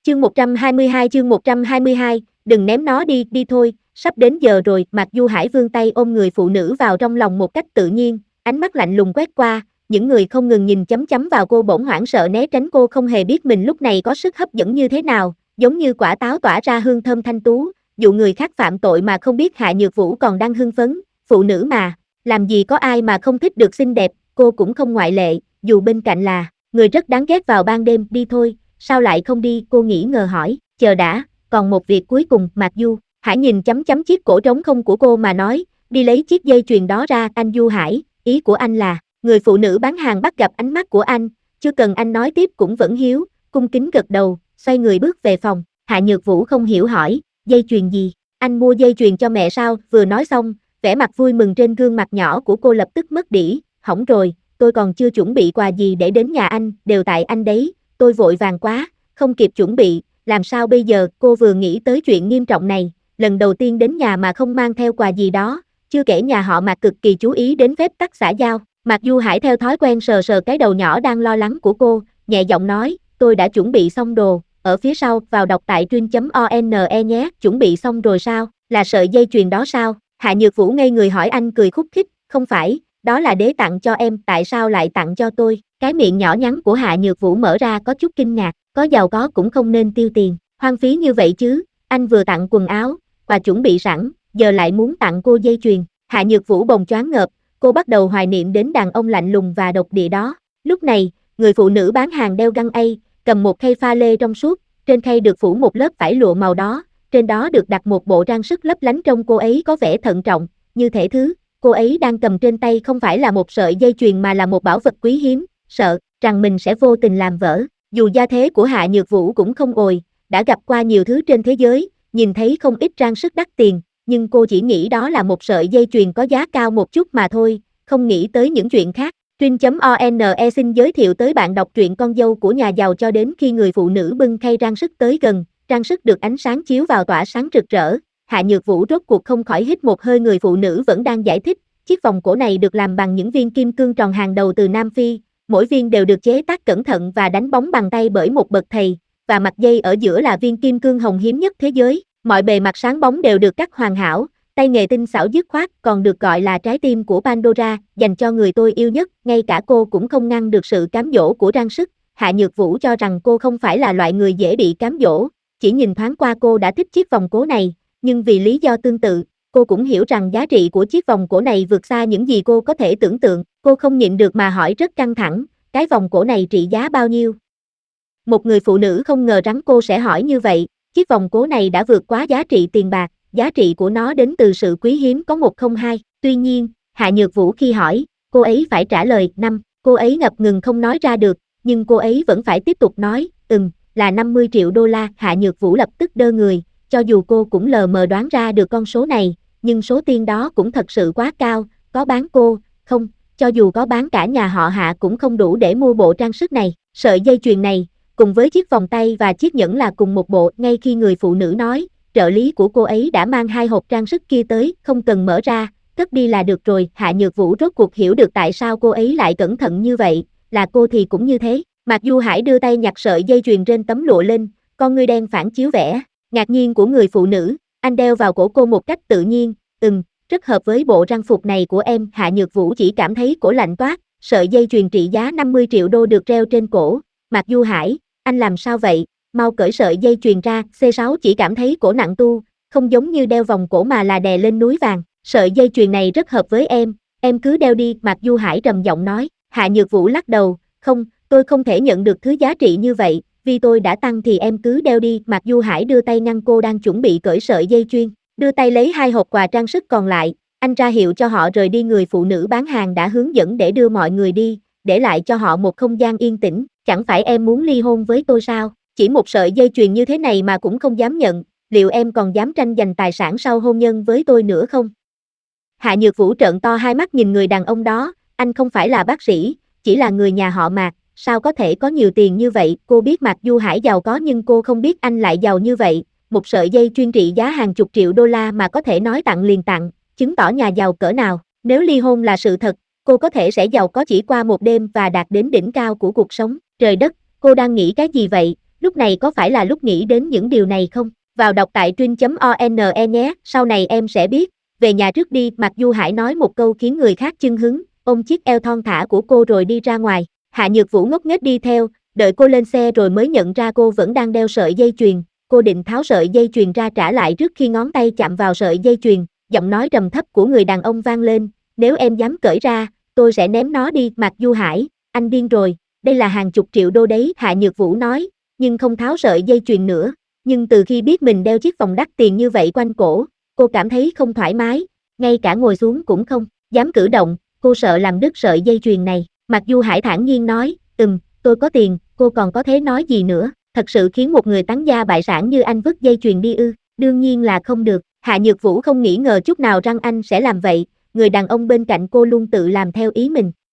Chương 122, đừng ném nó đi, đi thôi, sắp đến giờ rồi. Mạc Du Hải vươn tay ôm người phụ nữ vào trong lòng một cách tự nhiên, ánh mắt lạnh lùng quét qua, những người không ngừng nhìn chấm chấm vào cô bỗng hoảng sợ né tránh cô, không hề biết mình lúc này có sức hấp dẫn như thế nào, giống như quả táo tỏa ra hương thơm thanh tú, dụ người khác phạm tội mà không biết. Hạ Nhược Vũ còn đang hưng phấn, phụ nữ mà, làm gì có ai mà không thích được xinh đẹp, cô cũng không ngoại lệ, dù bên cạnh là người rất đáng ghét vào ban đêm. Đi thôi. Sao lại không đi? Cô nghĩ ngờ hỏi. Chờ đã, còn một việc cuối cùng. Mạc Du Hải nhìn chấm chấm chiếc cổ trống không của cô mà nói, đi lấy chiếc dây chuyền đó ra. Anh Du Hải, ý của anh là? Người phụ nữ bán hàng bắt gặp ánh mắt của anh, chưa cần anh nói tiếp cũng vẫn hiếu, cung kính gật đầu, xoay người bước về phòng. Hạ Nhược Vũ không hiểu hỏi, dây chuyền gì? Anh mua dây chuyền cho mẹ sao? Vừa nói xong, vẻ mặt vui mừng trên gương mặt nhỏ của cô lập tức mất đỉ. Hỏng rồi, tôi còn chưa chuẩn bị quà gì để đến nhà anh, đều tại anh đấy. Tôi vội vàng quá, không kịp chuẩn bị, làm sao bây giờ? Cô vừa nghĩ tới chuyện nghiêm trọng này, lần đầu tiên đến nhà mà không mang theo quà gì đó, chưa kể nhà họ Mạc cực kỳ chú ý đến phép tắc xã giao. Mạc Du Hải theo thói quen sờ sờ cái đầu nhỏ đang lo lắng của cô, nhẹ giọng nói, tôi đã chuẩn bị xong đồ, ở phía sau, vào đọc tại truyện.one nhé. Chuẩn bị xong rồi sao? Là sợi dây chuyền đó sao? Hạ Nhược Vũ ngây người hỏi. Anh cười khúc khích, không phải, đó là đế tặng cho em. Tại sao lại tặng cho tôi? Cái miệng nhỏ nhắn của Hạ Nhược Vũ mở ra có chút kinh ngạc, có giàu có cũng không nên tiêu tiền, hoang phí như vậy chứ, anh vừa tặng quần áo, quà chuẩn bị sẵn, giờ lại muốn tặng cô dây chuyền. Hạ Nhược Vũ bồng choáng ngợp, cô bắt đầu hoài niệm đến đàn ông lạnh lùng và độc địa đó. Lúc này, người phụ nữ bán hàng đeo găng ây, cầm một khay pha lê trong suốt, trên khay được phủ một lớp vải lụa màu đó, trên đó được đặt một bộ trang sức lấp lánh. Trông cô ấy có vẻ thận trọng, như thể thứ cô ấy đang cầm trên tay không phải là một sợi dây chuyền mà là một bảo vật quý hiếm, sợ rằng mình sẽ vô tình làm vỡ. Dù gia thế của Hạ Nhược Vũ cũng không ồi, đã gặp qua nhiều thứ trên thế giới, nhìn thấy không ít trang sức đắt tiền, nhưng cô chỉ nghĩ đó là một sợi dây chuyền có giá cao một chút mà thôi, không nghĩ tới những chuyện khác. Truyện.one xin giới thiệu tới bạn đọc truyện Con dâu của nhà giàu. Cho đến khi người phụ nữ bưng khay trang sức tới gần, trang sức được ánh sáng chiếu vào tỏa sáng rực rỡ, Hạ Nhược Vũ rốt cuộc không khỏi hít một hơi. Người phụ nữ vẫn đang giải thích, chiếc vòng cổ này được làm bằng những viên kim cương tròn hàng đầu từ Nam Phi, mỗi viên đều được chế tác cẩn thận và đánh bóng bằng tay bởi một bậc thầy, và mặt dây ở giữa là viên kim cương hồng hiếm nhất thế giới, mọi bề mặt sáng bóng đều được cắt hoàn hảo, tay nghề tinh xảo dứt khoát, còn được gọi là trái tim của Pandora, dành cho người tôi yêu nhất. Ngay cả cô cũng không ngăn được sự cám dỗ của trang sức. Hạ Nhược Vũ cho rằng cô không phải là loại người dễ bị cám dỗ, chỉ nhìn thoáng qua cô đã thích chiếc vòng cổ này, nhưng vì lý do tương tự, cô cũng hiểu rằng giá trị của chiếc vòng cổ này vượt xa những gì cô có thể tưởng tượng. Cô không nhịn được mà hỏi rất căng thẳng, cái vòng cổ này trị giá bao nhiêu? Một người phụ nữ không ngờ rằng cô sẽ hỏi như vậy. Chiếc vòng cổ này đã vượt quá giá trị tiền bạc, giá trị của nó đến từ sự quý hiếm có một không hai. Tuy nhiên, Hạ Nhược Vũ khi hỏi, cô ấy phải trả lời năm. Cô ấy ngập ngừng không nói ra được, nhưng cô ấy vẫn phải tiếp tục nói, là 50 triệu đô la. Hạ Nhược Vũ lập tức đơ người, cho dù cô cũng lờ mờ đoán ra được con số này, nhưng số tiền đó cũng thật sự quá cao, có bán cô, không, cho dù có bán cả nhà họ Hạ cũng không đủ để mua bộ trang sức này. Sợi dây chuyền này, cùng với chiếc vòng tay và chiếc nhẫn là cùng một bộ. Ngay khi người phụ nữ nói, trợ lý của cô ấy đã mang hai hộp trang sức kia tới, không cần mở ra, cất đi là được rồi. Hạ Nhược Vũ rốt cuộc hiểu được tại sao cô ấy lại cẩn thận như vậy, là cô thì cũng như thế. Mạc Du Hải đưa tay nhặt sợi dây chuyền trên tấm lụa lên, con ngươi đen phản chiếu vẻ ngạc nhiên của người phụ nữ. Anh đeo vào cổ cô một cách tự nhiên, rất hợp với bộ trang phục này của em. Hạ Nhược Vũ chỉ cảm thấy cổ lạnh toát. Sợi dây chuyền trị giá 50 triệu đô được treo trên cổ. Mạc Du Hải, anh làm sao vậy? Mau cởi sợi dây chuyền ra. C6 chỉ cảm thấy cổ nặng tu, không giống như đeo vòng cổ mà là đè lên núi vàng. Sợi dây chuyền này rất hợp với em cứ đeo đi. Mạc Du Hải trầm giọng nói. Hạ Nhược Vũ lắc đầu, không, tôi không thể nhận được thứ giá trị như vậy, vì tôi đã tăng thì em cứ đeo đi. Mạc Du Hải đưa tay ngăn cô đang chuẩn bị cởi sợi dây chuyền, đưa tay lấy hai hộp quà trang sức còn lại, anh ra hiệu cho họ rời đi. Người phụ nữ bán hàng đã hướng dẫn để đưa mọi người đi, để lại cho họ một không gian yên tĩnh. Chẳng phải em muốn ly hôn với tôi sao? Chỉ một sợi dây chuyền như thế này mà cũng không dám nhận, liệu em còn dám tranh giành tài sản sau hôn nhân với tôi nữa không? Hạ Nhược Vũ trợn to hai mắt nhìn người đàn ông đó, anh không phải là bác sĩ, chỉ là người nhà họ Mạc, sao có thể có nhiều tiền như vậy? Cô biết Mạc Du Hải giàu có nhưng cô không biết anh lại giàu như vậy. Một sợi dây chuyền trị giá hàng chục triệu đô la mà có thể nói tặng liền tặng, chứng tỏ nhà giàu cỡ nào. Nếu ly hôn là sự thật, cô có thể sẽ giàu có chỉ qua một đêm và đạt đến đỉnh cao của cuộc sống. Trời đất, cô đang nghĩ cái gì vậy? Lúc này có phải là lúc nghĩ đến những điều này không? Vào đọc tại truyện.one nhé, sau này em sẽ biết. Về nhà trước đi, Mạc Du Hải nói một câu khiến người khác chưng hứng, ôm chiếc eo thon thả của cô rồi đi ra ngoài. Hạ Nhược Vũ ngốc nghếch đi theo, đợi cô lên xe rồi mới nhận ra cô vẫn đang đeo sợi dây chuyền. Cô định tháo sợi dây chuyền ra trả lại trước khi ngón tay chạm vào sợi dây chuyền, giọng nói trầm thấp của người đàn ông vang lên, nếu em dám cởi ra, tôi sẽ ném nó đi. Mạc Du Hải, anh điên rồi, đây là hàng chục triệu đô đấy, Hạ Nhược Vũ nói, nhưng không tháo sợi dây chuyền nữa. Nhưng từ khi biết mình đeo chiếc vòng đắt tiền như vậy quanh cổ, cô cảm thấy không thoải mái, ngay cả ngồi xuống cũng không dám cử động, cô sợ làm đứt sợi dây chuyền này. Mạc Du Hải thản nhiên nói, tôi có tiền, cô còn có thể nói gì nữa, thật sự khiến một người tán gia bại sản như anh vứt dây chuyền đi ư? Đương nhiên là không được. Hạ Nhược Vũ không nghĩ ngờ chút nào rằng anh sẽ làm vậy, người đàn ông bên cạnh cô luôn tự làm theo ý mình,